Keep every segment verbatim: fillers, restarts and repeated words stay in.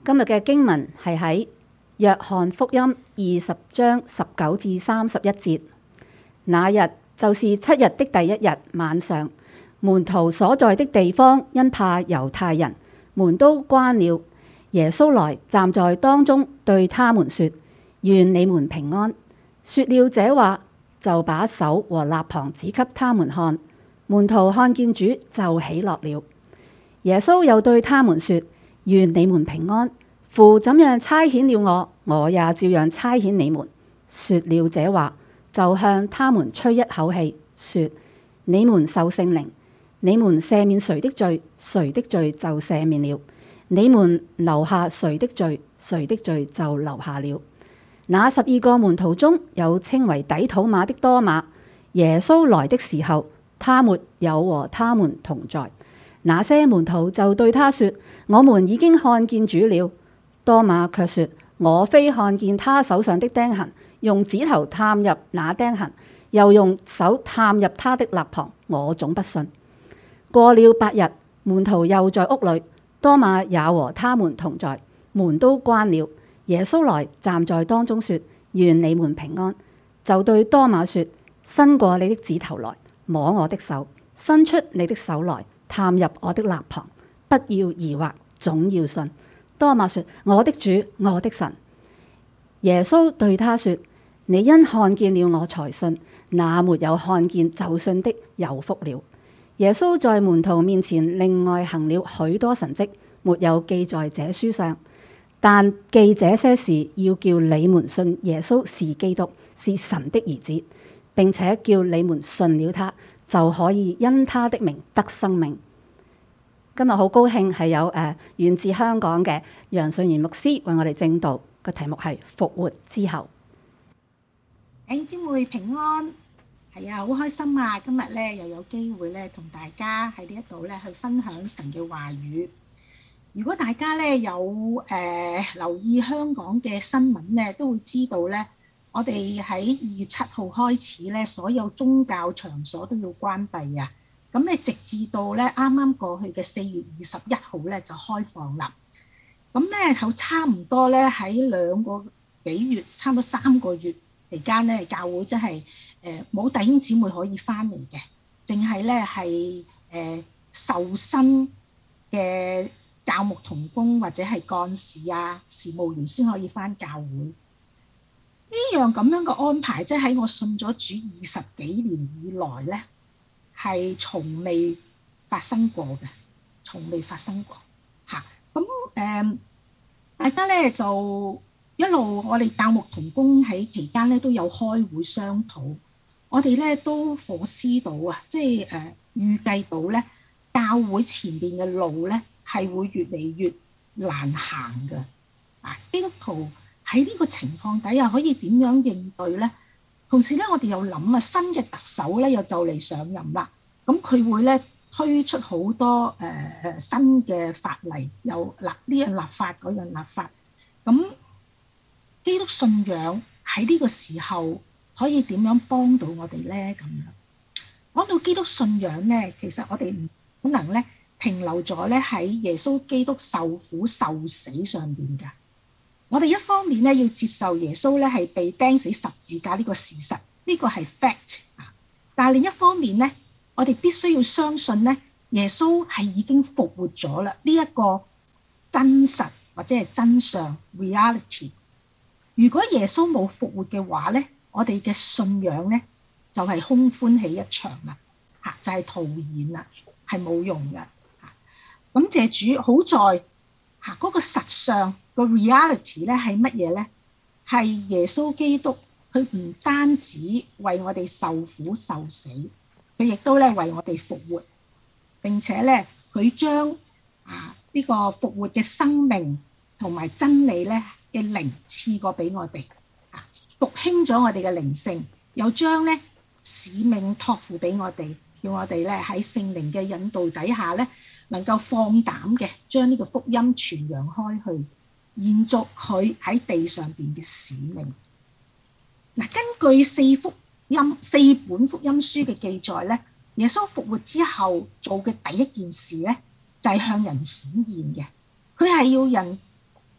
今日嘅經文係喺約翰福音二十章十九至三十一節。那日就是七日的第一日晚上，門徒所在的地方因怕猶太人，門都關了。耶穌來站在當中，對他們說：願你們平安。說了這話，就把手和肋旁指給他們看。門徒看見主就喜樂了。耶穌又對他們說：願你們平安。父怎樣差遣了我，我也照樣差遣你們。說了這話，就向他們吹一口氣，說：你們受聖靈。你們赦免誰的罪，誰的罪就赦免了；你們留下誰的罪，誰的罪就留下了。那十二個門徒中有稱為底土馬的多馬。耶穌來的時候，他沒有和他們同在。那些門徒就對他說：我們已經看見主了。多馬卻說：我非看見他手上的釘痕，用指頭探入那釘痕，又用手探入他的肋旁，我總不信。過了八日，門徒又在屋裏，多馬也和他們同在，門都關了。耶穌來站在當中說：願你們平安。就對多馬說：伸過你的指頭來，摸我的手；伸出你的手來，探入我的肋旁。不要疑惑，總要信。多馬說：我的主，我的神。耶穌對他說：你因看見了我才信，那沒有看見就信的有福了。耶穌在門徒面前另外行了許多神蹟，沒有記在這書上，但記這些事，要叫你們信耶穌是基督，是神的兒子，並且叫你們信了他，就可以因他的名得生命。今日好高興係有誒、呃、源自香港嘅楊信賢牧師為我哋證道，個題目係復活之後。 弟兄姊妹平安，係啊，好開心啊！今日咧又有機會咧同大家喺呢一度咧去分享神嘅話語。如果大家咧有誒、呃、留意香港嘅新聞咧，都會知道咧，我哋喺二月七號開始咧，所有宗教場所都要關閉啊！咁咧，直至到咧啱啱過去嘅四月二十一號咧就開放啦。咁咧，就差唔多咧喺兩個幾月，差唔多三個月期間咧，教會真係誒冇弟兄姊妹可以翻嚟嘅，淨係咧係誒受薪嘅教牧同工或者係幹事啊、事務員先可以翻教會。呢樣咁樣嘅安排，即係喺我信咗主二十幾年以來咧，係從未發生過嘅，從未發生過嚇。咁、啊、誒，大家咧就一路我哋教牧同工喺期間咧都有開會商討，我哋咧都火思到啊，即係誒預計到咧教會前邊嘅路咧係會越嚟越難行嘅。啊，基督徒喺呢個情況底下可以點樣應對咧？同時咧，我哋又諗啊，新嘅特首咧又就嚟上任啦，咁佢會咧推出好多誒誒、呃、新嘅法例，又立呢樣立法嗰樣立法。咁基督信仰喺呢個時候可以點樣幫到我哋咧？咁樣講到基督信仰咧，其實我哋唔可能咧停留咗咧喺耶穌基督受苦受死上邊㗎。我哋一方面咧要接受耶穌咧係被釘死十字架呢個事實，呢個係 fact 啊。但係另一方面咧，我哋必須要相信咧，耶穌係已經復活咗啦。呢一個真實或者係真相 reality。如果耶穌冇復活嘅話咧，我哋嘅信仰咧就係空歡喜一場啦，嚇就係徒然啦，係冇用嘅嚇。咁謝主，好在嚇嗰個實相。個 reality 咧係乜嘢咧？係耶穌基督，佢唔單止為我哋受苦受死，佢亦都咧為我哋復活，並且咧佢將啊呢個復活嘅生命同埋真理咧嘅靈賜過俾我哋，啊復興咗我哋嘅靈性，又將咧使命託付俾我哋，要我哋咧喺聖靈嘅引導底下咧，能夠放膽嘅將呢個福音傳揚開去。延續佢喺地上邊嘅使命。嗱，根據四福音四本福音書嘅記載咧，耶穌復活之後做嘅第一件事咧，就係向人顯現嘅。佢係要人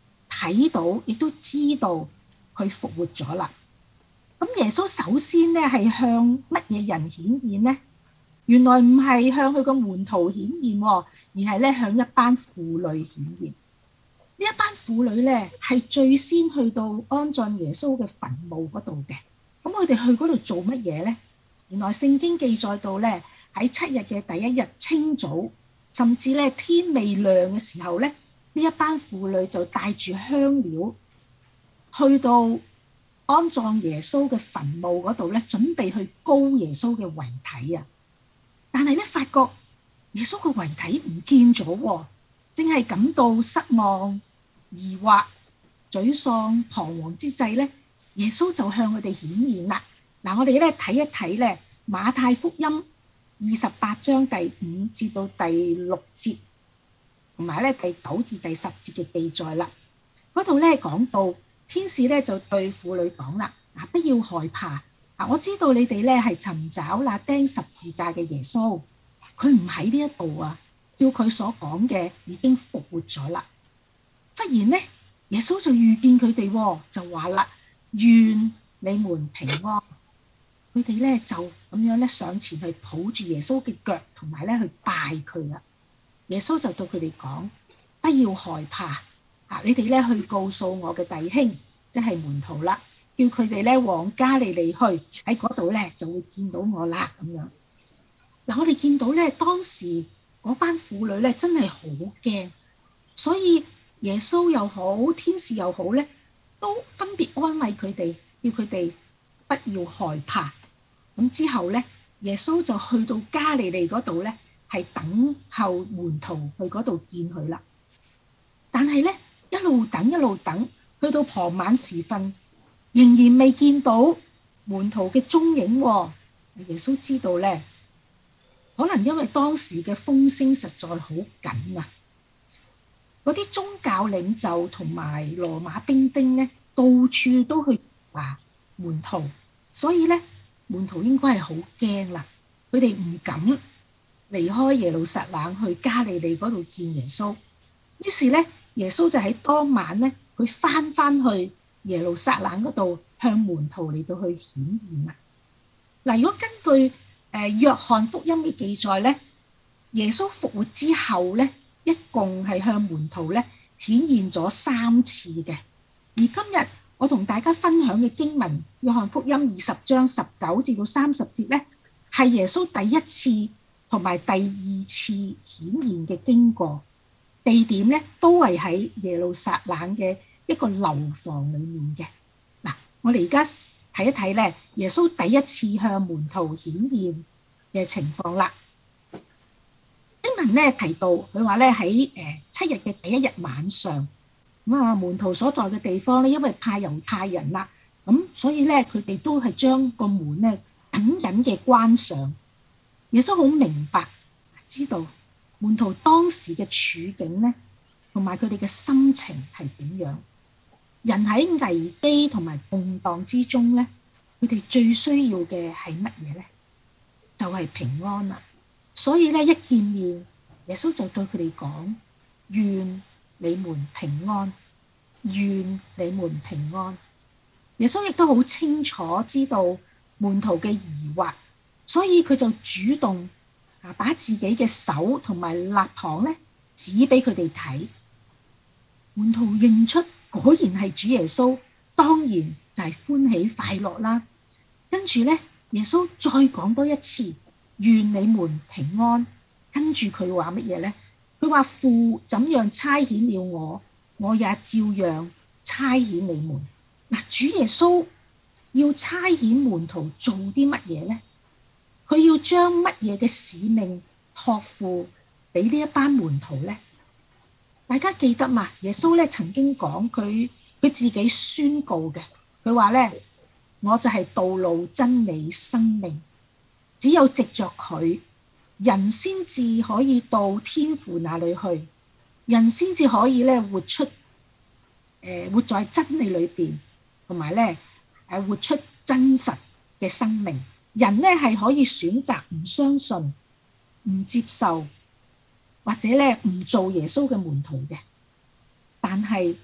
睇到，亦都知道佢復活咗啦。咁耶穌首先咧係向乜嘢人顯現呢？原來唔係向佢個門徒顯現，而係咧向一班婦女顯現。呢一班婦女咧係最先去到安葬耶穌嘅墳墓嗰度嘅。咁佢哋去嗰度做乜嘢呢？原來聖經記載到咧喺七日嘅第一日清早，甚至咧天未亮嘅時候咧，呢一班婦女就帶住香料去到安葬耶穌嘅墳墓嗰度咧，準備去膏耶穌嘅遺體啊！但係咧，發覺耶穌個遺體唔見咗喎，正係感到失望、疑惑、沮喪、彷徨之際咧，耶穌就向佢哋顯現啦。嗱，我哋咧睇一睇咧馬太福音二十八章第五至到第六節，同埋咧第九至第十節嘅記載啦。嗰度咧講到，天使咧就對婦女講啦：嗱，不要害怕，啊，我知道你哋咧係尋找那釘十字架嘅耶穌，佢唔喺呢一度啊，照佢所講嘅已經復活咗啦。忽然咧，耶穌就遇見佢哋，就話啦：願你們平安。佢哋咧就咁樣咧上前去抱住耶穌嘅腳，同埋咧去拜佢啦。耶穌就對佢哋講：不要害怕，啊，你哋咧去告訴我嘅弟兄，即係門徒啦，叫佢哋咧往加利利去，喺嗰度咧就會見到我啦。咁樣嗱，我哋見到咧當時嗰班婦女咧真係好驚，所以耶穌又好，天使又好咧，都分別安慰佢哋，叫佢哋不要害怕。咁之後咧，耶穌就去到加利利嗰度咧，係等候門徒去嗰度見佢啦。但係咧，一路等一路等，去到傍晚時分，仍然未見到門徒嘅蹤影喎。耶穌知道咧，可能因為當時嘅風聲實在好緊啊，嗰啲宗教領袖同埋羅馬兵丁咧，到處都去話門徒，所以咧門徒應該係好驚啦，佢哋唔敢離開耶路撒冷去加利利嗰度見耶穌。於是咧，耶穌就喺當晚咧，佢翻翻去耶路撒冷嗰度向門徒嚟到去顯現啦。嗱，如果根據誒、呃、約翰福音嘅記載咧，耶穌復活之後咧，一共係向門徒咧顯現咗三次嘅。而今日我同大家分享嘅經文，約翰福音二十章十九至到三十節咧，係耶穌第一次同埋第二次顯現嘅經過，地點咧都係喺耶路撒冷嘅一個樓房裡面嘅。嗱，我哋而家睇一睇咧，耶穌第一次向門徒顯現嘅情況啦。經文咧提到，佢話咧喺誒七日嘅第一日晚上，咁啊門徒所在嘅地方咧，因為怕猶太人啦，咁所以咧佢哋都係將個門咧緊緊嘅關上。耶穌好明白，知道門徒當時嘅處境咧，同埋佢哋嘅心情係點樣。人喺危機同埋動盪之中咧，佢哋最需要嘅係乜嘢咧？就係平安啦。所以咧，一見面，耶穌就對佢哋講：願你們平安，願你們平安。耶穌亦都好清楚知道門徒嘅疑惑，所以佢就主動啊，把自己嘅手同埋肋旁咧指俾佢哋睇。門徒認出果然係主耶穌，當然就係歡喜快樂啦。跟住咧，耶穌再講多一次：願你們平安。跟住佢話乜嘢咧？佢話父怎樣差遣了我，我也照樣差遣你們。嗱，主耶穌要差遣門徒做啲乜嘢咧？佢要將乜嘢嘅使命託付俾呢一班門徒咧？大家記得嘛？耶穌咧曾經講佢佢自己宣告嘅，佢話咧：我就係道路、真理、生命，只有藉着佢，人先至可以到天父那裏去，人先至可以咧活出誒、呃、活在真理裏邊，同埋咧誒活出真實嘅生命。人咧係可以選擇唔相信、唔接受，或者咧唔做耶穌嘅門徒嘅。但係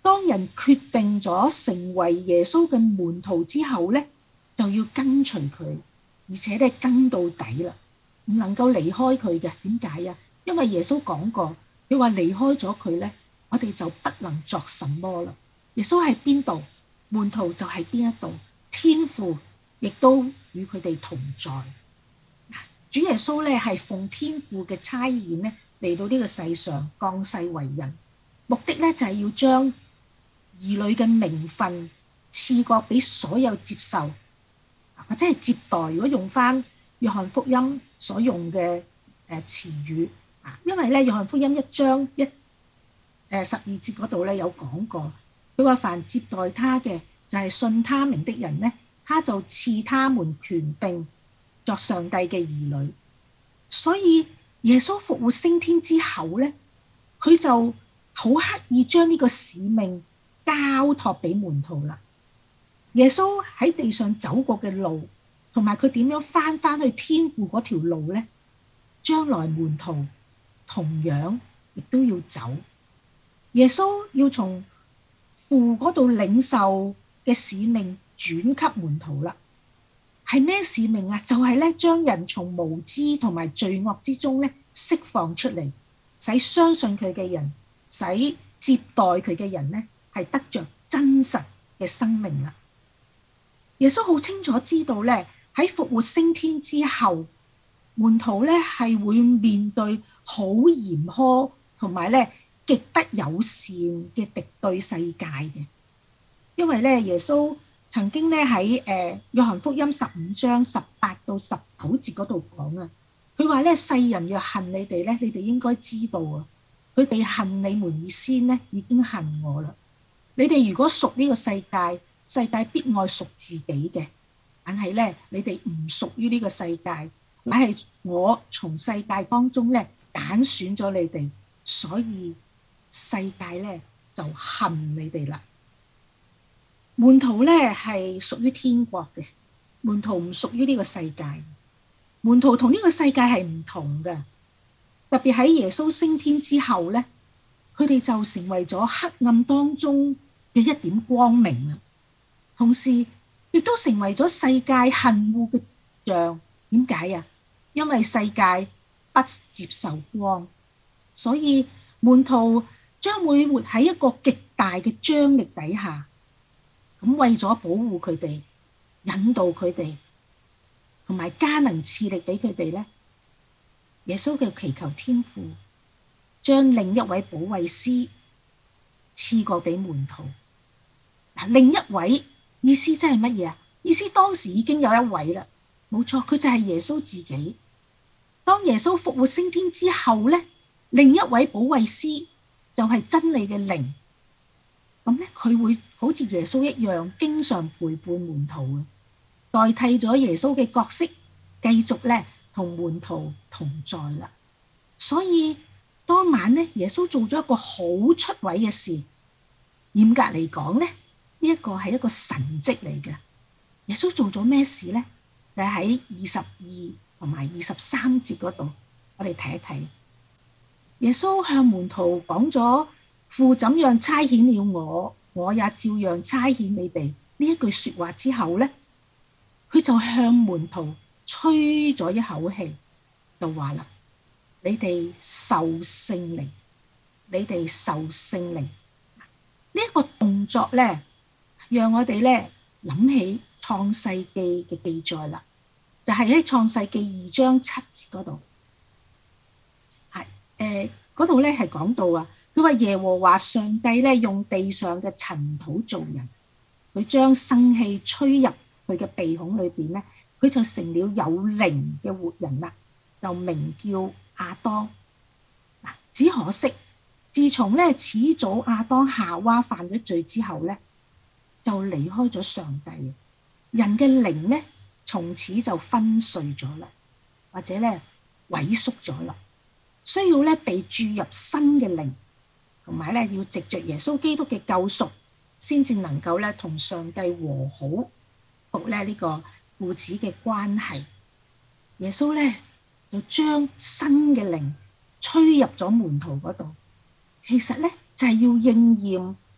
當人決定咗成為耶穌嘅門徒之後咧，就要跟隨佢，而且咧跟到底啦，唔能夠離開佢嘅。點解啊？因為耶穌講過，佢話離開咗佢咧，我哋就不能作什麼啦。耶穌喺邊度，門徒就喺邊一度，天父亦都與佢哋同在。主耶穌咧係奉天父嘅差遣咧嚟到呢個世上降世為人，目的咧就係要將兒女嘅名分賜過俾所有接受或者係接待。如果用翻約翰福音所用嘅誒詞語啊，因為咧約翰福音一章一誒十二節嗰度咧有講過，佢話凡接待他嘅就係信他名的人咧，他就賜他們權柄作上帝嘅兒女。所以耶穌復活升天之後咧，佢就好刻意將呢個使命交託俾門徒啦。耶穌喺地上走過嘅路，同埋佢點樣翻翻去天父嗰條路咧，將來門徒同樣亦都要走。耶穌要從父嗰度領受嘅使命轉給門徒啦。係咩使命啊？就係咧將人從無知同埋罪惡之中咧釋放出嚟，使相信佢嘅人，使接待佢嘅人咧係得着真實嘅生命啦。耶穌好清楚知道咧喺復活升天之後，門徒咧係會面對好嚴苛同埋咧極不友善嘅敵對世界嘅，因為咧耶穌曾經咧喺誒約翰福音十五章十八到十九節嗰度講啊，佢話咧世人若恨你哋咧，你哋應該知道啊，佢哋恨你們以先咧已經恨我啦。你哋如果屬呢個世界，世界必愛屬自己嘅，但係咧你哋唔屬於呢個世界，乃係我從世界當中咧揀選咗你哋，所以世界咧就恨你哋啦。門徒咧係屬於天國嘅，門徒唔屬於呢個世界，門徒同呢個世界係唔同嘅。特別喺耶穌升天之後咧，佢哋就成為咗黑暗當中嘅一點光明啦，同時亦都成為咗世界恨惡嘅像。點解啊？因為世界不接受光，所以門徒將會活喺一個極大嘅張力底下。咁為咗保護佢哋、引導佢哋，同埋加能賜力俾佢哋咧，耶穌嘅祈求天父將另一位保惠師賜過俾門徒。嗱，另一位意思即係乜嘢啊？意思當時已經有一位啦，冇錯，佢就係耶穌自己。當耶穌復活升天之後咧，另一位保惠師就係真理嘅靈。咁咧，佢會好似耶穌一樣，經常陪伴門徒嘅，代替咗耶穌嘅角色，繼續咧同門徒同在啦。所以當晚咧，耶穌做咗一個好出位嘅事。嚴格嚟講咧，呢一個係一個神蹟嚟嘅。耶穌做咗咩事咧？就喺二十二同埋二十三節嗰度，我哋睇一睇。耶穌向門徒講咗父怎樣差遣了我，我也照樣差遣你哋呢一句說話之後咧，佢就向門徒吹咗一口氣，就話啦：你哋受聖靈，你哋受聖靈。呢、這、一個動作咧，讓我哋咧諗起創世記嘅記載啦，就係喺創世記二章七節嗰度，係誒嗰度咧係講到啊。佢話耶和華上帝咧用地上嘅塵土造人，佢將生氣吹入佢嘅鼻孔裏邊咧，佢就成了有靈嘅活人啦，就名叫亞當。嗱，只可惜自從咧始祖亞當夏娃犯咗罪之後咧，就離開咗上帝，人嘅靈咧從此就昏睡咗啦，或者咧萎縮咗啦，需要咧被注入新嘅靈。同埋咧，要藉着耶穌基督嘅救贖，先至能夠咧同上帝和好，復咧呢個父子嘅關係。耶穌咧就將新嘅靈吹入咗門徒嗰度，其實咧就係要應驗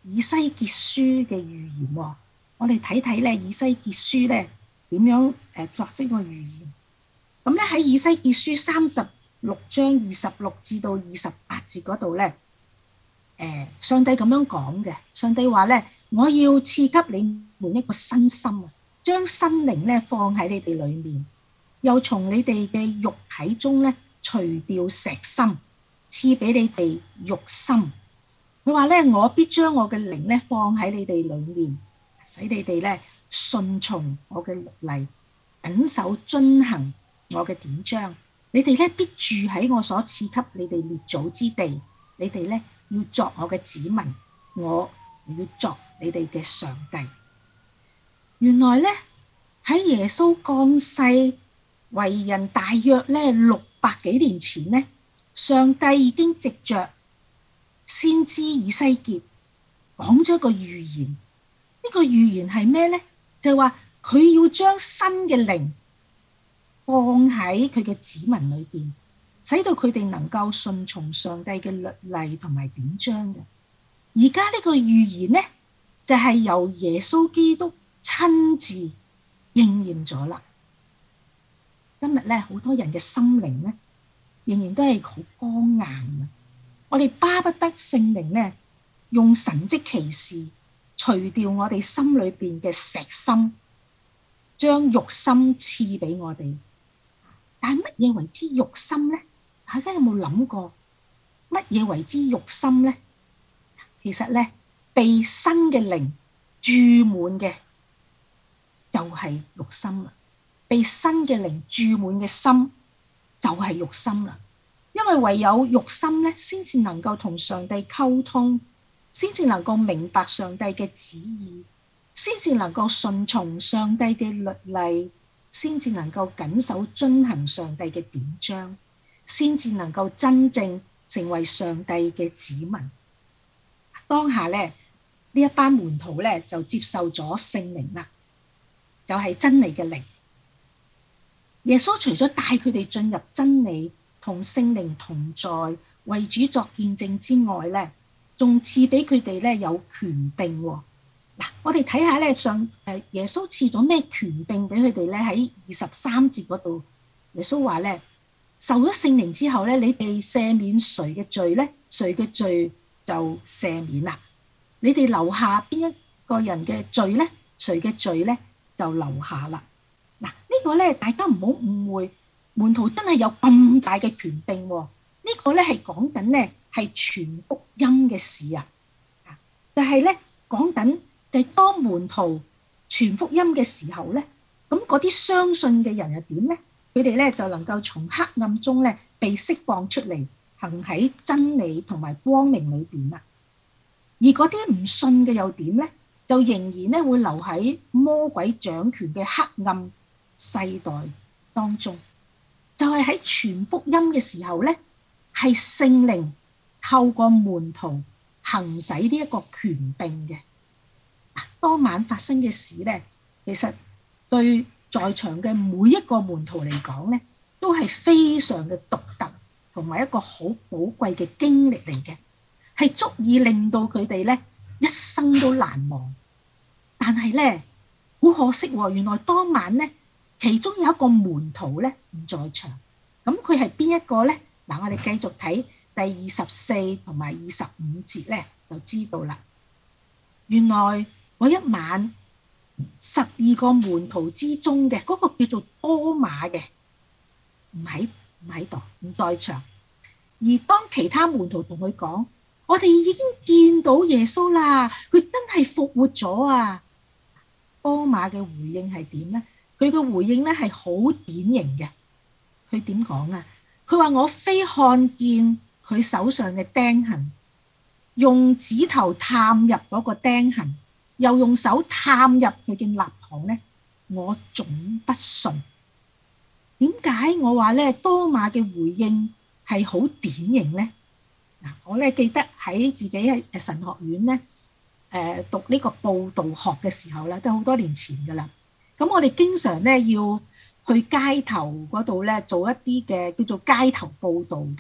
以西結書嘅預言喎。我哋睇睇咧以西結書咧點樣誒作呢個預言。咁咧喺以西結書三十六章二十六至到二十八節嗰度咧，誒上帝咁樣講嘅。上帝話咧：我要賜給你們一個新心啊，將新靈咧放喺你哋裏面，又從你哋嘅肉體中咧除掉石心，賜俾你哋肉心。佢話咧：我必將我嘅靈咧放喺你哋裏面，使你哋咧順從我嘅律例，謹守遵行我嘅典章。你哋咧必住喺我所賜給你哋列祖之地。你哋咧要作我嘅子民，我要作你哋嘅上帝。原來咧喺耶穌降世為人大約咧六百幾年前咧，上帝已經藉着先知以西結講咗一個預言。呢個預言係咩呢？就係話佢要將新嘅靈放喺佢嘅子民裏邊，使到佢哋能夠順從上帝嘅律例同埋典章嘅。而家呢個預言呢，就係由耶穌基督親自應驗咗啦。今日咧，好多人嘅心靈咧，仍然都係好剛硬嘅。我哋巴不得聖靈咧，用神蹟奇事除掉我哋心裏邊嘅石心，將肉心賜俾我哋。但係乜嘢為之肉心咧？大家有冇諗過乜嘢為之肉心咧？其實咧，被新嘅靈注滿嘅就係肉心啦。被新嘅靈注滿嘅心就係肉心啦。因為唯有肉心咧，先至能夠同上帝溝通，先至能夠明白上帝嘅旨意，先至能夠順從上帝嘅律例，先至能夠謹守遵行上帝嘅典章，先至能夠真正成為上帝嘅子民。當下咧，呢一班門徒咧就接受咗聖靈啦，就係真理嘅靈。耶穌除咗帶佢哋進入真理，同聖靈同在，為主作見證之外咧，仲賜俾佢哋咧有權柄喎。嗱，我哋睇下咧上誒耶穌賜咗咩權柄俾佢哋咧？喺二十三節嗰度，耶穌話咧，受咗聖靈之後咧，你哋赦免誰嘅罪咧，誰嘅罪就赦免啦。你哋留下邊一個人嘅罪咧，誰嘅罪咧就留下啦。嗱，呢個咧大家唔好誤會。門徒真係有咁大嘅權柄喎，呢個咧係講緊咧係傳福音嘅事啊，就係咧講緊就係當門徒傳福音嘅時候咧，咁嗰啲相信嘅人又點咧？佢哋咧就能夠從黑暗中咧被釋放出嚟，行喺真理同埋光明裏邊啦。而嗰啲唔信嘅又點咧？就仍然咧會留喺魔鬼掌權嘅黑暗世代當中。就係喺傳福音嘅時候咧，係聖靈透過門徒行使呢一個權柄嘅。當晚發生嘅事咧，其實對在場嘅每一個門徒嚟講咧，都係非常嘅獨特，同埋一個好寶貴嘅經歷嚟嘅，係足以令到佢哋咧一生都難忘。但係咧，好可惜喎，原來當晚咧，其中有一個門徒咧唔在場，咁佢係邊一個咧？嗱，我哋繼續睇第二十四同埋二十五節咧，就知道啦。原來嗰一晚十二個門徒之中嘅嗰個叫做多馬嘅，唔喺唔喺度，唔在場。而當其他門徒同佢講：我哋已經見到耶穌啦，佢真係復活咗啊！多馬嘅回應係點咧？佢嘅回應咧係好典型嘅。佢點講啊？佢話：我非看見佢手上嘅釘痕，用指頭探入嗰個釘痕，又用手探入佢嘅肋旁咧，我總不信。點解我話咧多馬嘅回應係好典型咧？嗱，我咧記得喺自己喺神學院咧誒讀呢個佈道學嘅時候咧，都好多年前噶啦。咁我哋經常咧要去街頭嗰度咧做一啲嘅叫做街頭佈道嘅，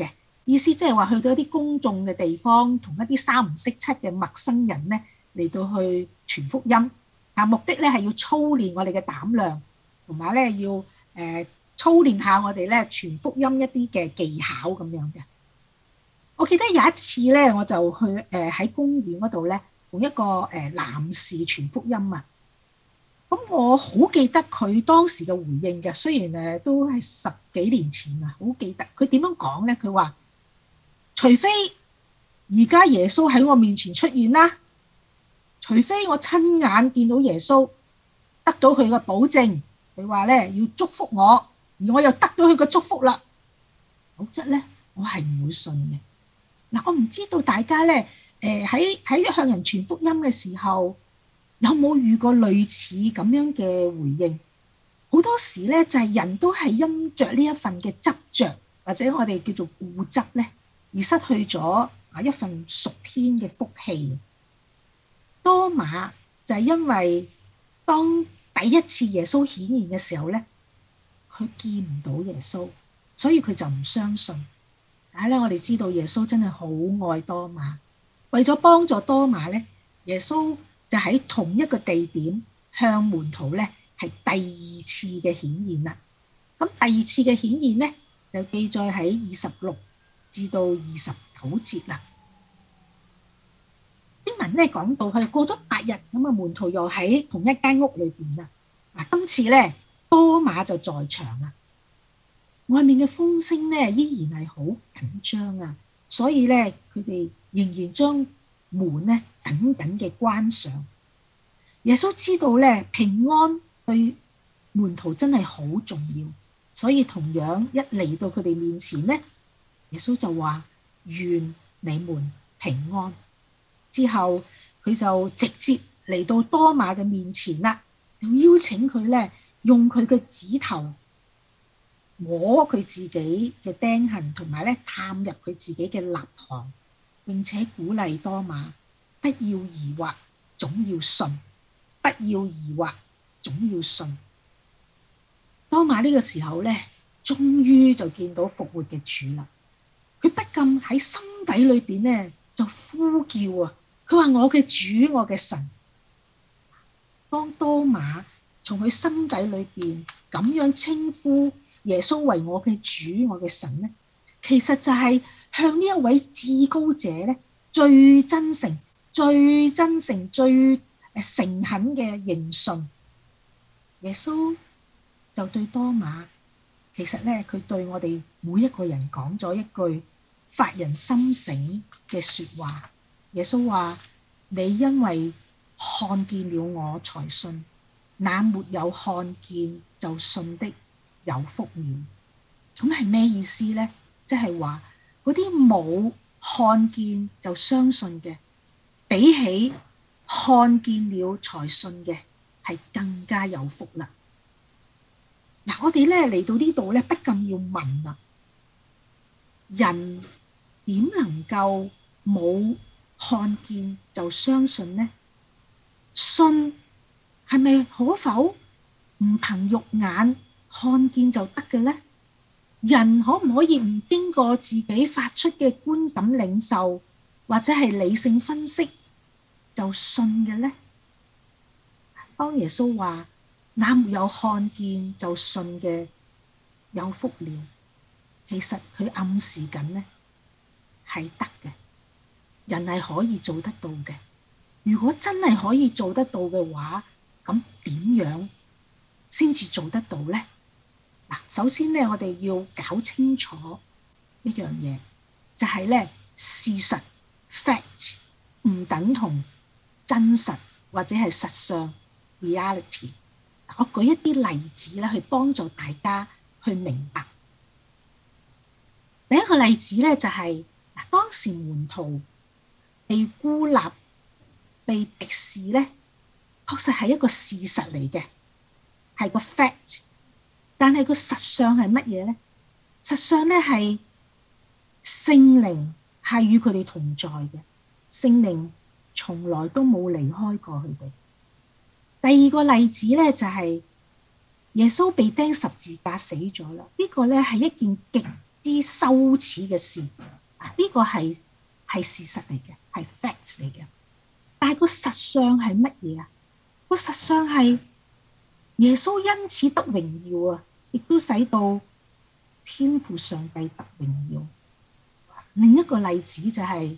意思即係話去到一啲公眾嘅地方，同一啲三唔識七嘅陌生人咧嚟到去傳福音。啊，目的咧係要操練我哋嘅膽量，同埋咧要誒、呃、操練下我哋咧傳福音一啲嘅技巧咁樣嘅。我記得有一次咧，我就去誒喺、呃、公園嗰度咧，同一個誒、呃、男士傳福音啊。咁我好記得佢當時嘅回應嘅，雖然誒都係十幾年前啊，好記得佢點樣講咧？佢話：除非而家耶穌喺我面前出現啦。除非我親眼見到耶穌，得到佢嘅保證，佢話咧要祝福我，而我又得到佢嘅祝福啦，否則咧我係唔會信嘅。嗱，我唔知道大家咧，誒喺喺向人傳福音嘅時候，有冇遇過類似咁樣嘅回應？好多時咧就係人都係因着呢一份嘅執着，或者我哋叫做固執咧，而失去咗啊一份屬天嘅福氣。多馬就係因為當第一次耶穌顯現嘅時候咧，佢見唔到耶穌，所以佢就唔相信。但係咧，我哋知道耶穌真係好愛多馬，為咗幫助多馬咧，耶穌就喺同一個地點向門徒咧係第二次嘅顯現啦。咁第二次嘅顯現咧就記載喺二十六至到二十九節啦。經文咧講到佢過咗八日，咁啊門徒又喺同一間屋裏邊啦。嗱，今次咧多馬就在場啦。外面嘅風聲咧依然係好緊張啊，所以咧佢哋仍然將門咧緊緊嘅關上。耶穌知道咧平安對門徒真係好重要，所以同樣一嚟到佢哋面前咧，耶穌就話願你們平安。之後佢就直接嚟到多馬嘅面前啦，就邀請佢咧用佢嘅指頭摸佢自己嘅釘痕，同埋咧探入佢自己嘅肋旁，並且鼓勵多馬不要疑惑，總要信；不要疑惑，總要信。多馬呢個時候咧，終於就見到復活嘅主啦。佢不禁喺心底裏邊咧就呼叫啊！佢話：我嘅主，我嘅神。當多馬從佢心底裏邊咁樣稱呼耶穌為我嘅主，我嘅神咧，其實就係向呢一位至高者咧最真誠、最真誠、最誒誠懇嘅認信。耶穌就對多馬，其實咧佢對我哋每一個人講咗一句發人心醒嘅説話。耶穌話：你因為看見了我才信，那沒有看見就信的有福了。咁係咩意思呢？即係話嗰啲冇看見就相信嘅，比起看見了才信嘅，係更加有福啦。嗱，我哋咧嚟到呢度咧，不禁要問啦：人點能夠冇看見就相信呢？信係咪可否唔憑肉眼看見就得嘅呢？人可唔可以唔經過自己發出嘅觀感領受，或者係理性分析就信嘅呢？當耶穌話那沒有看見就信嘅有福了，其實佢暗示緊呢係得嘅。人係可以做得到嘅。如果真係可以做得到嘅話，咁點樣先至做得到呢？嗱，首先咧，我哋要搞清楚一樣嘢，就係咧事實 fact 唔等同真實或者係實相 reality。我舉一啲例子咧，去幫助大家去明白。第一個例子咧就係嗱，當時門徒被孤立、被敵視咧，確實係一個事實嚟嘅，係個 fact。但係個實相係乜嘢咧？實相咧係聖靈係與佢哋同在嘅，聖靈從來都冇離開過佢哋。第二個例子咧就係耶穌被釘十字架死咗啦。呢個咧係一件極之羞恥嘅事。啊，呢個係係事實嚟嘅，係 fact 嚟嘅。但係個實相係乜嘢啊？個實相係耶穌因此得榮耀啊，亦都使到天父上帝得榮耀。另一個例子就係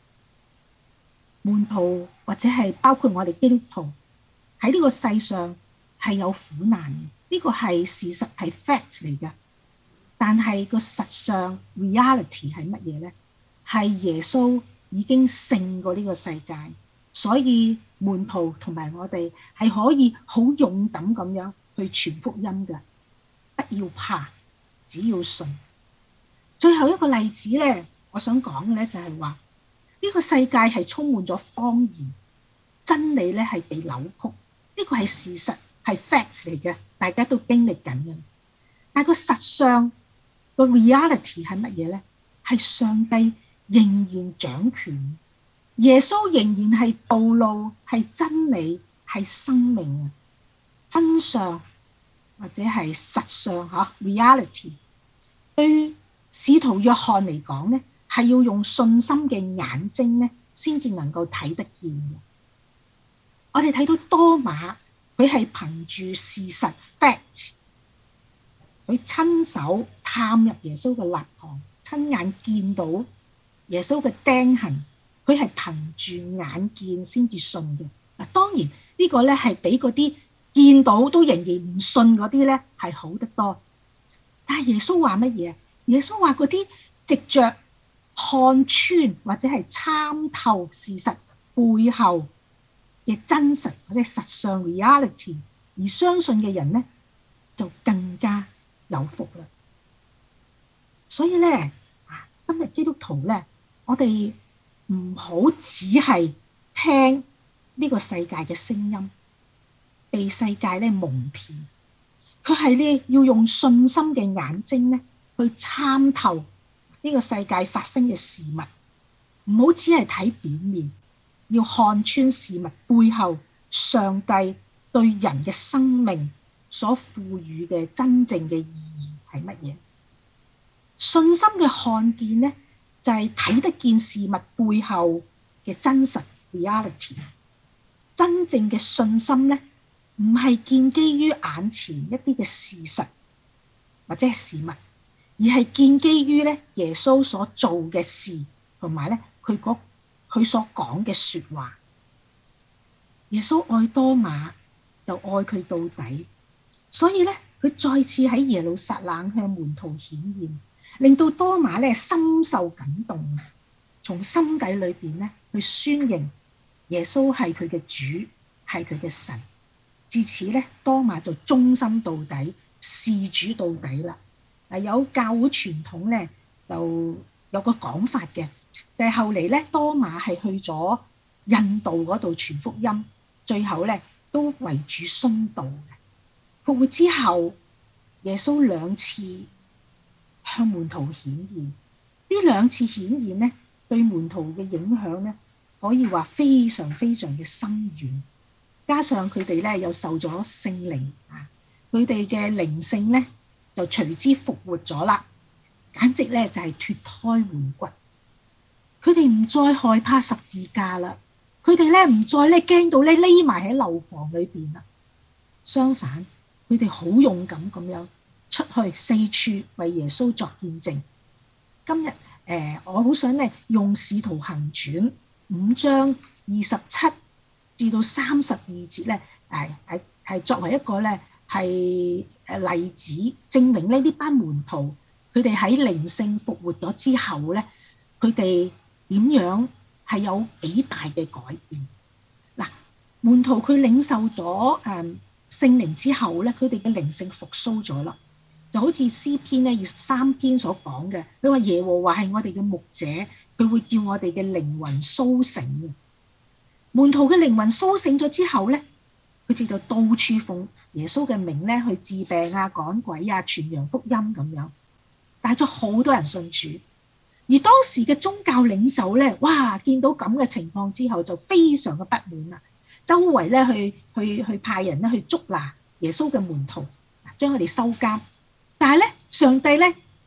門徒或者係包括我哋基督徒喺呢個世上係有苦難嘅，呢個係事實，係 fact 嚟嘅。但係個實相 reality 係乜嘢咧？係耶穌已經勝過呢個世界，所以門徒同埋我哋係可以好勇敢咁樣去傳福音嘅，不要怕，只要信。最後一個例子咧，我想講嘅咧就係話呢個世界係充滿咗謊言，真理咧係被扭曲，呢個係事實，係 fact 嚟嘅，大家都經歷緊嘅。但係個實相個 reality 係乜嘢咧？係上帝仍然掌權，耶穌仍然係道路，係真理，係生命啊！真相或者係實相吓 reality， 對使徒約翰嚟講咧，係要用信心嘅眼睛咧，先至能夠睇得見嘅。我哋睇到多馬，佢係憑住事實 fact， 佢親手探入耶穌嘅肋旁，親眼見到耶穌嘅釘痕，佢係憑住眼見先至信嘅。嗱，當然呢個咧係比嗰啲見到都仍然唔信嗰啲咧係好得多。但係耶穌話乜嘢？耶穌話嗰啲藉着看穿或者係參透事實背後嘅真實或者實相 reality 而相信嘅人咧，就更加有福啦。所以咧，啊，今日基督徒咧，我哋唔好只係聽呢個世界嘅聲音，被世界咧蒙騙。佢係咧要用信心嘅眼睛咧去參透呢個世界發生嘅事物，唔好只係睇表面，要看穿事物背後上帝對人嘅生命所賦予嘅真正嘅意義係乜嘢。信心嘅看見咧，就係睇得見事物背後嘅真實 reality。真正嘅信心咧，唔係建基於眼前一啲嘅事實或者係事物，而係建基於咧耶穌所做嘅事，同埋咧佢嗰佢所講嘅說話。耶穌愛多馬，就愛佢到底，所以咧佢再次喺耶路撒冷向門徒顯現，令到多馬咧深受感動，從心底裏邊咧去宣認耶穌係佢嘅主，係佢嘅神。自此咧，多馬就忠心到底，事主到底啦。嗱，有教會傳統咧，就有個講法嘅，就係後嚟咧，多馬係去咗印度嗰度傳福音，最後咧都為主殉道嘅。復活之後，耶穌兩次向門徒顯現，呢兩次顯現咧，對門徒嘅影響咧，可以話非常非常嘅深遠。加上佢哋咧又受咗聖靈啊，佢哋嘅靈性咧就隨之復活咗啦，簡直咧就係脫胎換骨。佢哋唔再害怕十字架啦，佢哋咧唔再咧驚到咧匿埋喺樓房裏邊啦。相反，佢哋好勇敢咁樣出去四處為耶穌作見證。今日誒、呃，我好想咧用《使徒行傳》五章二十七至到三十二節咧，係係係作為一個咧係誒例子，證明咧呢班門徒佢哋喺靈性復活咗之後咧，佢哋點樣係有幾大嘅改變。嗱，門徒佢領受咗誒聖靈之後咧，佢哋嘅靈性復甦咗啦，就好似詩篇咧二十三篇所講嘅，佢話耶和華係我哋嘅牧者，佢會叫我哋嘅靈魂甦醒嘅。門徒嘅靈魂甦醒咗之後咧，佢哋就到處奉耶穌嘅名咧去治病啊、趕鬼啊、傳揚福音咁樣，帶咗好多人信主。而當時嘅宗教領袖咧，哇，見到咁嘅情況之後就非常嘅不滿啦，周圍咧去去去派人咧去捉拿耶穌嘅門徒，將佢哋收監。但係咧，上帝咧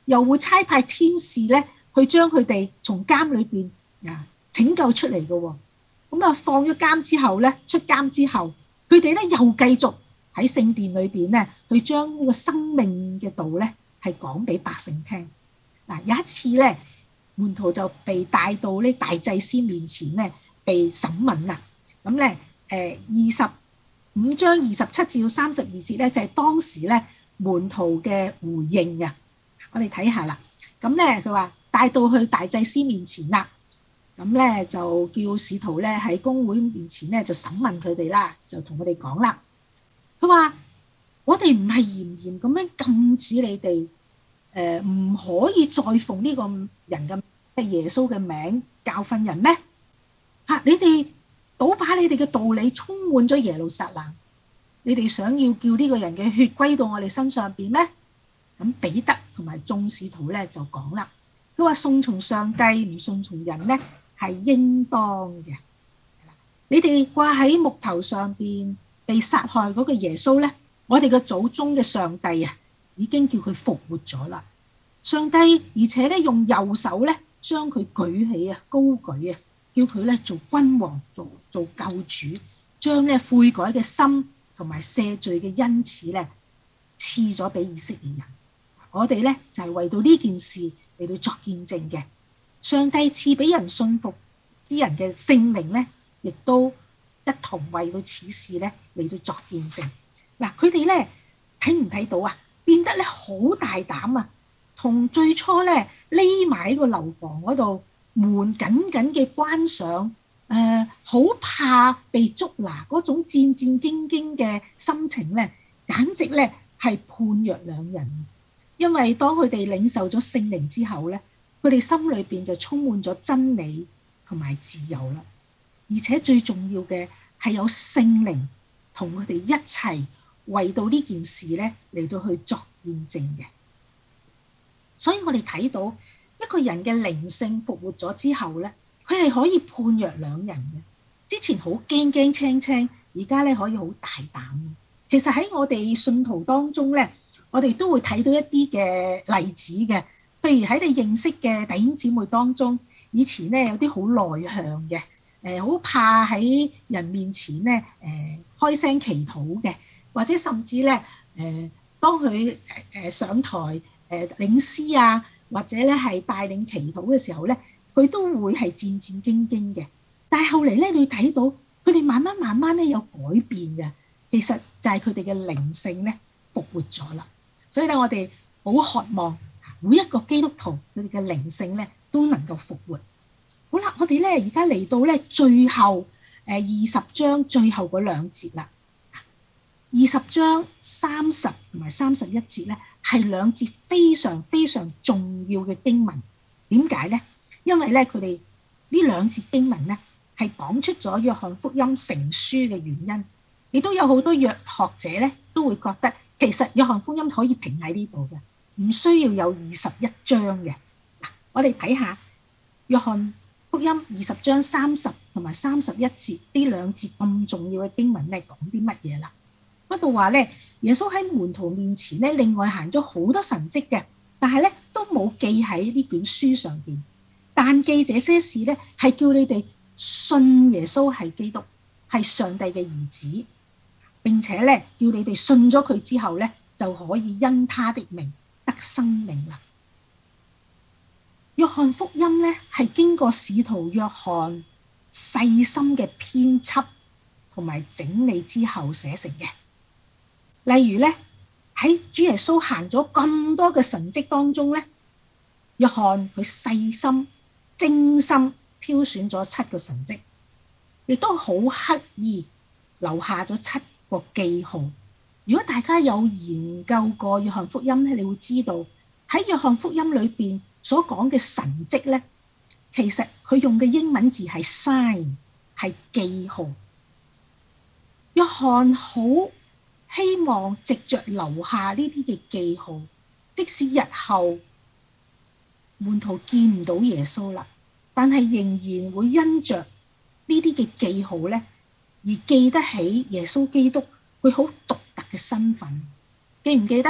又會差派天使咧去將佢哋從監裏邊啊拯救出嚟嘅喎。咁啊放咗監之後咧，出監之後，佢哋咧又繼續喺聖殿裏邊咧去將呢個生命嘅道咧係講俾百姓聽。嗱，有一次咧，門徒就被帶到呢大祭司面前咧被審問啦。咁咧誒二十五章二十七至到三十二節咧就係當時咧門徒嘅回應啊。我哋睇下啦。咁咧佢話帶到去大祭司面前啦。咁咧就叫使徒咧喺公會面前咧就審問佢哋啦，就同佢哋講啦。佢話：我哋唔係嚴嚴咁樣禁止你哋誒唔可以再奉呢個人嘅即耶穌嘅名教訓人咩？嚇！你哋倒把你哋嘅道理充滿咗耶路撒冷，你哋想要叫呢個人嘅血歸到我哋身上邊咩？咁彼得同埋眾使徒咧就講啦。佢話：順從上帝唔順從人咧係應當嘅。你哋掛喺木頭上邊被殺害嗰個耶穌咧，我哋嘅祖宗嘅上帝啊，已經叫佢復活咗啦。上帝而且咧用右手咧將佢舉起啊，高舉啊，叫佢咧做君王，做做救主，將咧悔改嘅心同埋赦罪嘅恩賜咧賜咗俾以色列人。我哋咧就係為到呢件事嚟到作見證嘅。上帝賜俾人信服之人嘅聖靈咧，亦都一同為到此事咧嚟到作見證。嗱，佢哋咧睇唔睇到啊？變得咧好大膽啊！同最初咧匿埋喺個樓房嗰度，門緊緊嘅關上，誒、呃、好怕被捉拿嗰種戰戰兢兢嘅心情咧，簡直咧係判若兩人。因為當佢哋領受咗聖靈之後咧，佢哋心裏邊就充滿咗真理同埋自由啦。而且最重要嘅係有聖靈同佢哋一齊為到呢件事咧嚟到去作見證嘅。所以我哋睇到一個人嘅靈性復活咗之後咧，佢係可以判若兩人嘅。之前好驚驚青青，而家咧可以好大膽。其實喺我哋信徒當中咧，我哋都會睇到一啲嘅例子嘅。譬如喺你認識嘅弟兄姊妹當中，以前咧有啲好內向嘅，誒好怕喺人面前咧誒開聲祈禱嘅，或者甚至咧誒當佢誒上台誒領詩啊，或者咧係帶領祈禱嘅時候咧，佢都會係戰戰兢兢嘅。但係後嚟咧，你睇到佢哋慢慢慢慢咧有改變嘅，其實就係佢哋嘅靈性咧復活咗啦。所以咧，我哋好渴望每一個基督徒佢哋嘅靈性咧都能夠復活。好啦，我哋咧而家嚟到咧最後誒二十章最後嗰兩節啦。二十章三十同埋三十一節咧係兩節非常非常重要嘅經文。點解咧？因為咧佢哋呢兩節經文咧係講出咗約翰福音成書嘅原因，亦都有好多約學者咧都會覺得其實約翰福音可以停喺呢度嘅，唔需要有二十一章嘅。嗱，我哋睇下約翰福音二十章三十同埋三十一節呢兩節咁重要嘅經文咧，講啲乜嘢啦？嗰度話咧，耶穌喺門徒面前咧，另外行咗好多神蹟嘅，但係咧都冇記喺呢卷書上邊。但記這些事咧，係叫你哋信耶穌係基督，係上帝嘅兒子，並且咧叫你哋信咗佢之後咧，就可以因他的名得生命啦。約翰福音咧係經過使徒約翰細心嘅編輯同埋整理之後寫成嘅。例如咧喺主耶穌行咗咁多嘅神蹟當中咧，約翰佢細心精心挑選咗七個神蹟，亦都好刻意留下咗七個記號。如果大家有研究過約翰福音咧，你會知道喺約翰福音裏邊所講嘅神蹟咧，其實佢用嘅英文字係 sign， 係記號。約翰好希望藉着留下呢啲嘅記號，即使日後門徒見唔到耶穌啦，但係仍然會因着呢啲嘅記號咧，而記得起耶穌基督佢好獨特嘅身份。記唔記得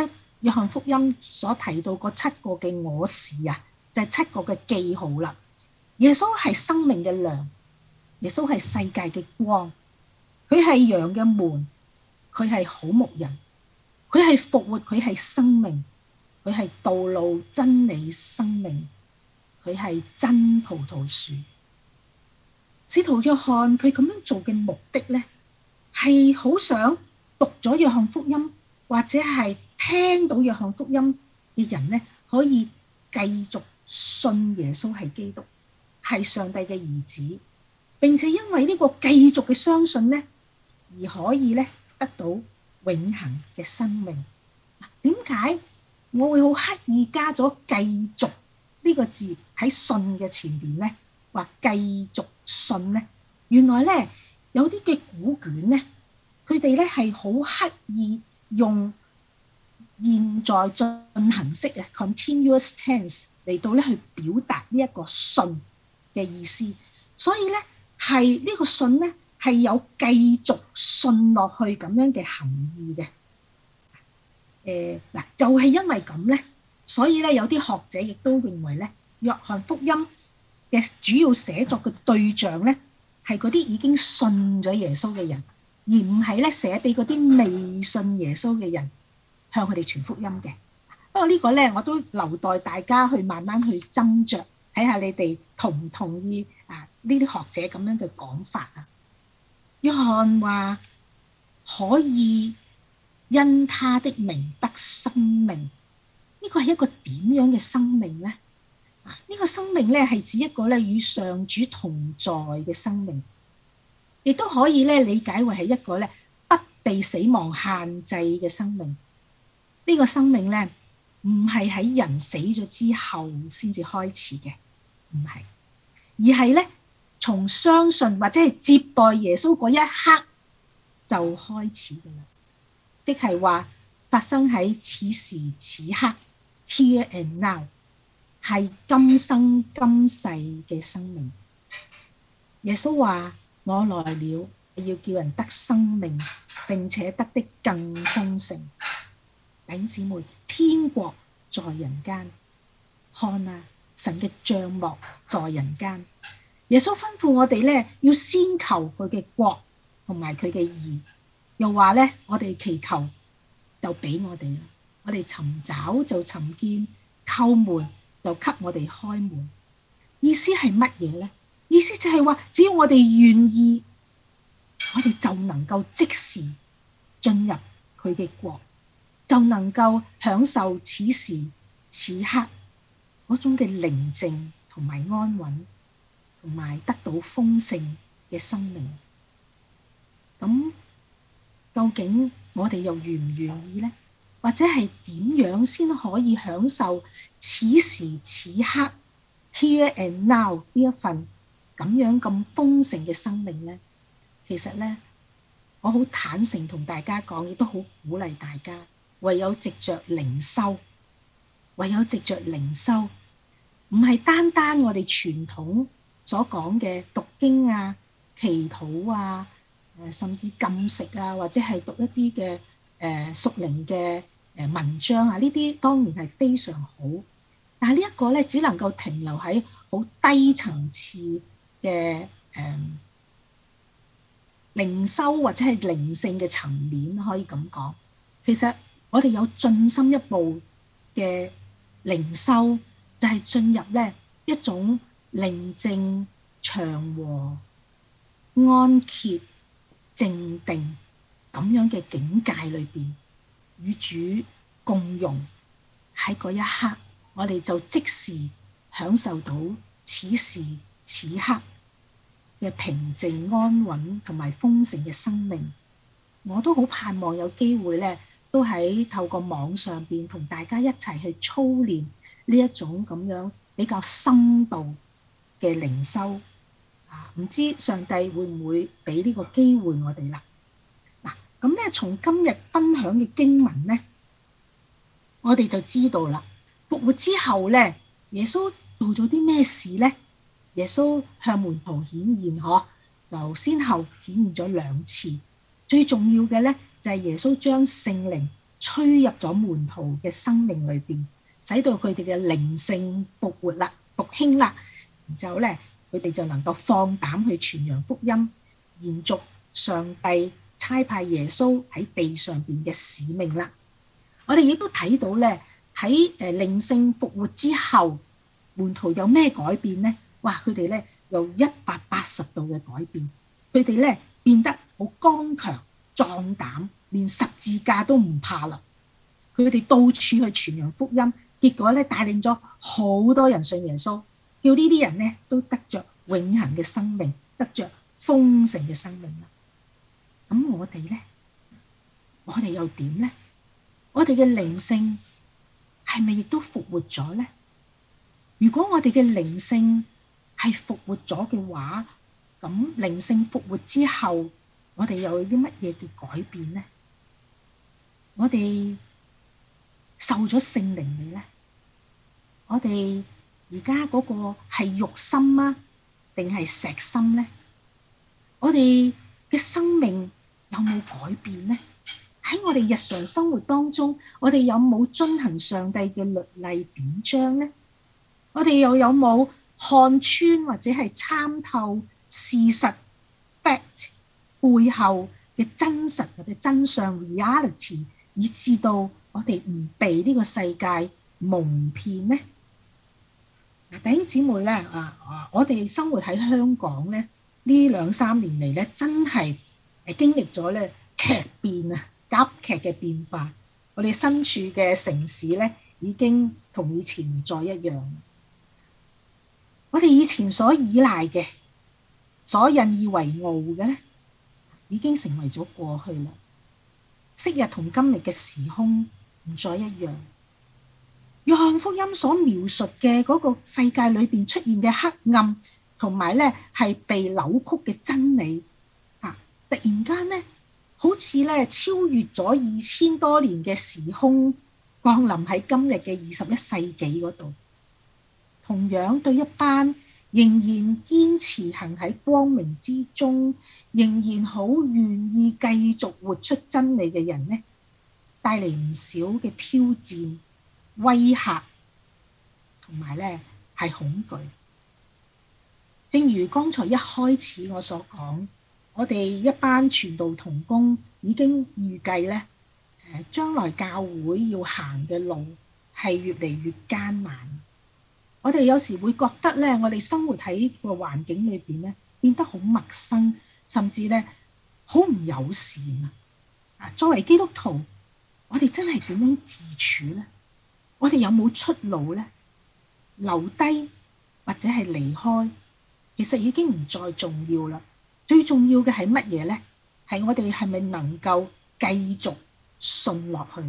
約翰福音所提到嗰七個嘅我是啊，就係七個嘅記號啦。耶穌係生命嘅糧，耶穌係世界嘅光，佢係羊嘅門，佢係好牧人，佢係復活，佢係生命，佢係道路、真理、生命，佢係真葡萄樹。使徒約翰佢咁樣做嘅目的咧，係好想讀咗約翰福音或者係聽到約翰福音嘅人咧，可以繼續信耶穌係基督，係上帝嘅兒子，並且因為呢個繼續嘅相信咧，而可以咧得到永恆嘅生命。點解我會好刻意加咗繼續呢個字喺信嘅前邊咧？話繼續信咧，原來咧有啲嘅古卷咧，佢哋咧係好刻意用現在進行式嘅 continuous tense 嚟到咧去表達呢一個信嘅意思，所以咧係呢個信咧係有繼續信落去咁樣嘅含義嘅。誒嗱，就係因為咁咧，所以咧有啲學者亦都認為咧，約翰福音嘅主要寫作嘅對象咧係嗰啲已經信咗耶穌嘅人，而唔係咧寫俾嗰啲未信耶穌嘅人向佢哋傳福音嘅。不過呢個咧我都留待大家去慢慢去斟酌，睇下你哋同唔同意啊呢啲學者咁樣嘅講法啊。約翰話可以因他的名得生命，呢個係一個點樣嘅生命呢？啊，呢個生命咧係指一個咧與上主同在嘅生命，亦都可以咧理解為係一個咧不被死亡限制嘅生命。呢個生命咧唔係喺人死咗之後先至開始嘅，唔係，而係咧從相信或者係接待耶穌嗰一刻就開始㗎啦。即係話發生喺此時此刻 ，here and now， 係今生今世嘅生命。耶穌話：我來了，要叫人得生命，並且得的更豐盛。弟兄姊妹，天國在人間，看啊，神嘅帳幕在人間。耶穌吩咐我哋咧，要先求佢嘅國同埋佢嘅義。又話咧，我哋祈求就俾我哋啦，我哋尋找就尋見，叩門就給我哋開門。意思係乜嘢咧？意思就係話，只要我哋願意，我哋就能夠即時進入佢嘅國，就能夠享受此時此刻嗰種嘅寧靜同埋安穩，同埋得到豐盛嘅生命。咁究竟我哋又願唔願意呢？或者係點樣先可以享受此時此刻 here and now 呢一份咁樣咁豐盛嘅生命呢？其實呢，我好坦誠同大家講，亦都好鼓勵大家，唯有藉着靈修，唯有藉着靈修，唔係單單我哋傳統所講嘅讀經啊、祈禱啊、誒甚至禁食啊，或者係讀一啲嘅誒屬靈嘅誒文章啊，呢啲當然係非常好，但係呢一個咧只能夠停留喺好低層次嘅誒靈修或者係靈性嘅層面，可以咁講。其實我哋有進深一步嘅靈修，就係進入咧一種寧靜、祥和、安歇、靜定咁樣嘅境界裏邊，與主共融。喺嗰一刻，我哋就即時享受到此時此刻嘅平靜安穩同埋豐盛嘅生命。我都好盼望有機會咧，都喺透過網上邊同大家一齊去操練呢一種咁樣比較深度嘅靈修啊！唔知上帝會唔會俾呢個機會我哋啦？嗱，咁咧從今日分享嘅經文咧，我哋就知道啦。復活之後咧，耶穌做咗啲咩事咧？耶穌向門徒顯現，嗬，就先後顯現咗兩次。最重要嘅咧，就係耶穌將聖靈吹入咗門徒嘅生命裏邊，使到佢哋嘅靈性復活啦、復興啦。然之後咧，佢哋就能夠放膽去傳揚福音，延續上帝差派耶穌喺地上邊嘅使命啦。我哋亦都睇到咧，喺誒靈性復活之後，門徒有咩改變呢？哇！佢哋咧有一百八十度嘅改變，佢哋咧變得好剛強壯膽，連十字架都唔怕啦。佢哋到處去傳揚福音，結果咧帶領咗好多人信耶穌，叫呢啲人咧都得着永恆嘅生命，得着豐盛嘅生命啦。咁我哋咧，我哋又點咧？我哋嘅靈性係咪亦都復活咗咧？如果我哋嘅靈性係復活咗嘅話，咁靈性復活之後，我哋又有啲乜嘢嘅改變咧？我哋受咗聖靈未咧？我哋而家嗰個係肉心啊，定係石心咧？我哋嘅生命有冇改變咧？喺我哋日常生活當中，我哋有冇遵行上帝嘅律例典章咧？我哋又有冇看穿或者係參透事實 fact 背後嘅真實或者真相 reality， 以至到我哋唔被呢個世界蒙騙呢？嗱，弟兄姊妹咧，啊啊，我哋生活喺香港咧，呢兩三年嚟咧，真係誒經歷咗咧劇變啊，急劇嘅變化。我哋身處嘅城市咧，已經同以前唔再一樣。我哋以前所依賴嘅、所引以為傲嘅咧，已經成為咗過去啦。昔日同今日嘅時空唔再一樣。約翰福音所描述嘅嗰個世界裏邊出現嘅黑暗，同埋咧係被扭曲嘅真理，啊！突然間咧，好似咧超越咗二千多年嘅時空，降臨喺今日嘅二十一世紀嗰度。同樣對一班仍然堅持行喺光明之中，仍然好願意繼續活出真理嘅人呢，帶嚟唔少嘅挑戰、威嚇，同埋咧係恐懼。正如剛才一開始我所講，我哋一班傳道同工已經預計咧，誒將來教會要行嘅路係越嚟越艱難。我哋有時會覺得咧，我哋生活喺個環境裏邊咧，變得好陌生，甚至咧好唔友善啊！啊，作為基督徒，我哋真係點樣自處咧？我哋有冇出路咧？留低或者係離開，其實已經唔再重要啦。最重要嘅係乜嘢咧？係我哋係咪能夠繼續信落去？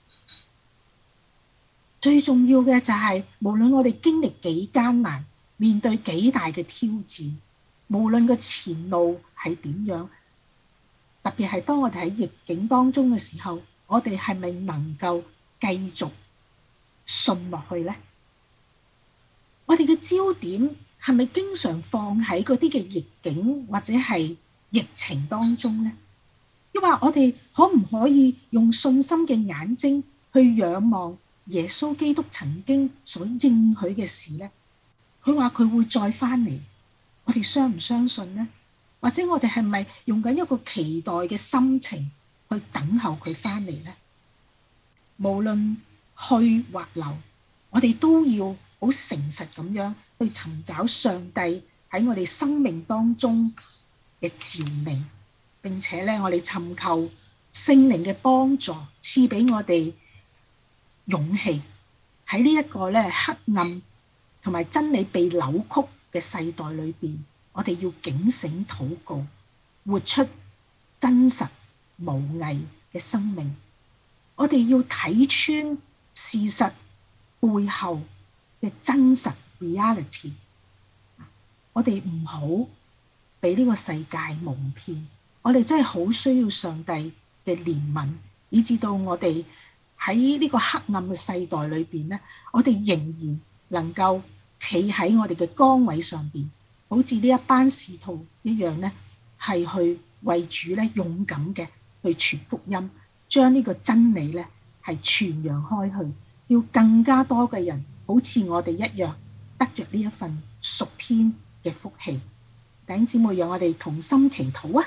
最重要嘅就係，無論我哋經歷幾艱難，面對幾大嘅挑戰，無論個前路係點樣，特別係當我哋喺逆境當中嘅時候，我哋係咪能夠繼續信落去呢？我哋嘅焦點係咪經常放喺嗰啲嘅逆境或者係疫情當中呢？抑或我哋可唔可以用信心嘅眼睛去仰望耶穌基督曾經所應許嘅事呢？佢話佢會再翻嚟，我哋相唔相信呢？或者我哋係咪用緊一個期待嘅心情去等候佢翻嚟呢？無論去或留，我哋都要好誠實咁樣去尋找上帝喺我哋生命當中嘅召命，並且咧我哋尋求聖靈嘅幫助，賜俾我哋勇氣喺呢一個咧黑暗同埋真理被扭曲嘅世代裏邊，我哋要警醒禱告，活出真實無偽嘅生命。我哋要睇穿事實背後嘅真實 reality。我哋唔好俾呢個世界蒙騙，我哋真係好需要上帝嘅憐憫，以至到我哋喺呢個黑暗嘅世代裏邊咧，我哋仍然能夠企喺我哋嘅崗位上邊，好似呢一班使徒一樣咧，係去為主咧勇敢嘅去傳福音，將呢個真理咧係傳揚開去，要更加多嘅人好似我哋一樣得着呢一份屬天嘅福氣。弟兄姊妹，讓我哋同心祈禱啊！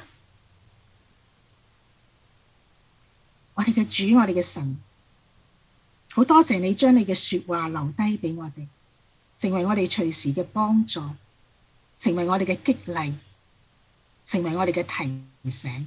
我哋嘅主，我哋嘅神，好多謝你將你嘅說話留低俾我哋，成為我哋隨時嘅幫助，成為我哋嘅激勵，成為我哋嘅提醒。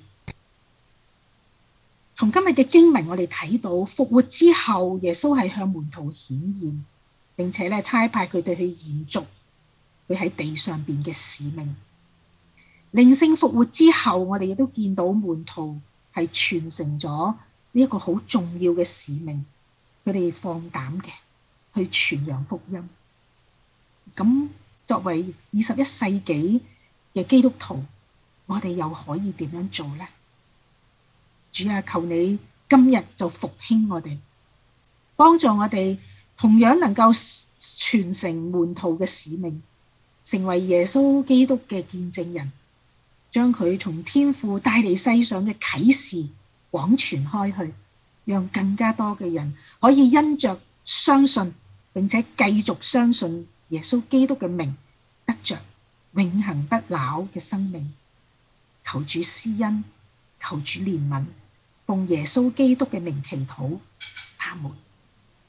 從今日嘅經文，我哋睇到復活之後，耶穌係向門徒顯現，並且咧差派佢哋去延續佢喺地上邊嘅使命。靈性復活之後，我哋亦都見到門徒係傳承咗呢一個好重要嘅使命，佢哋放膽嘅去傳揚福音。咁作為二十一世紀嘅基督徒，我哋又可以點樣做呢？主啊，求你今日就復興我哋，幫助我哋同樣能夠傳承門徒嘅使命，成為耶穌基督嘅見證人，將佢從天父帶嚟世上嘅啟示廣傳開去，讓更加多嘅人可以因着相信，並且繼續相信耶穌基督嘅名，得着永恆不朽嘅生命。求主施恩，求主憐憫，奉耶穌基督嘅名祈禱，阿門。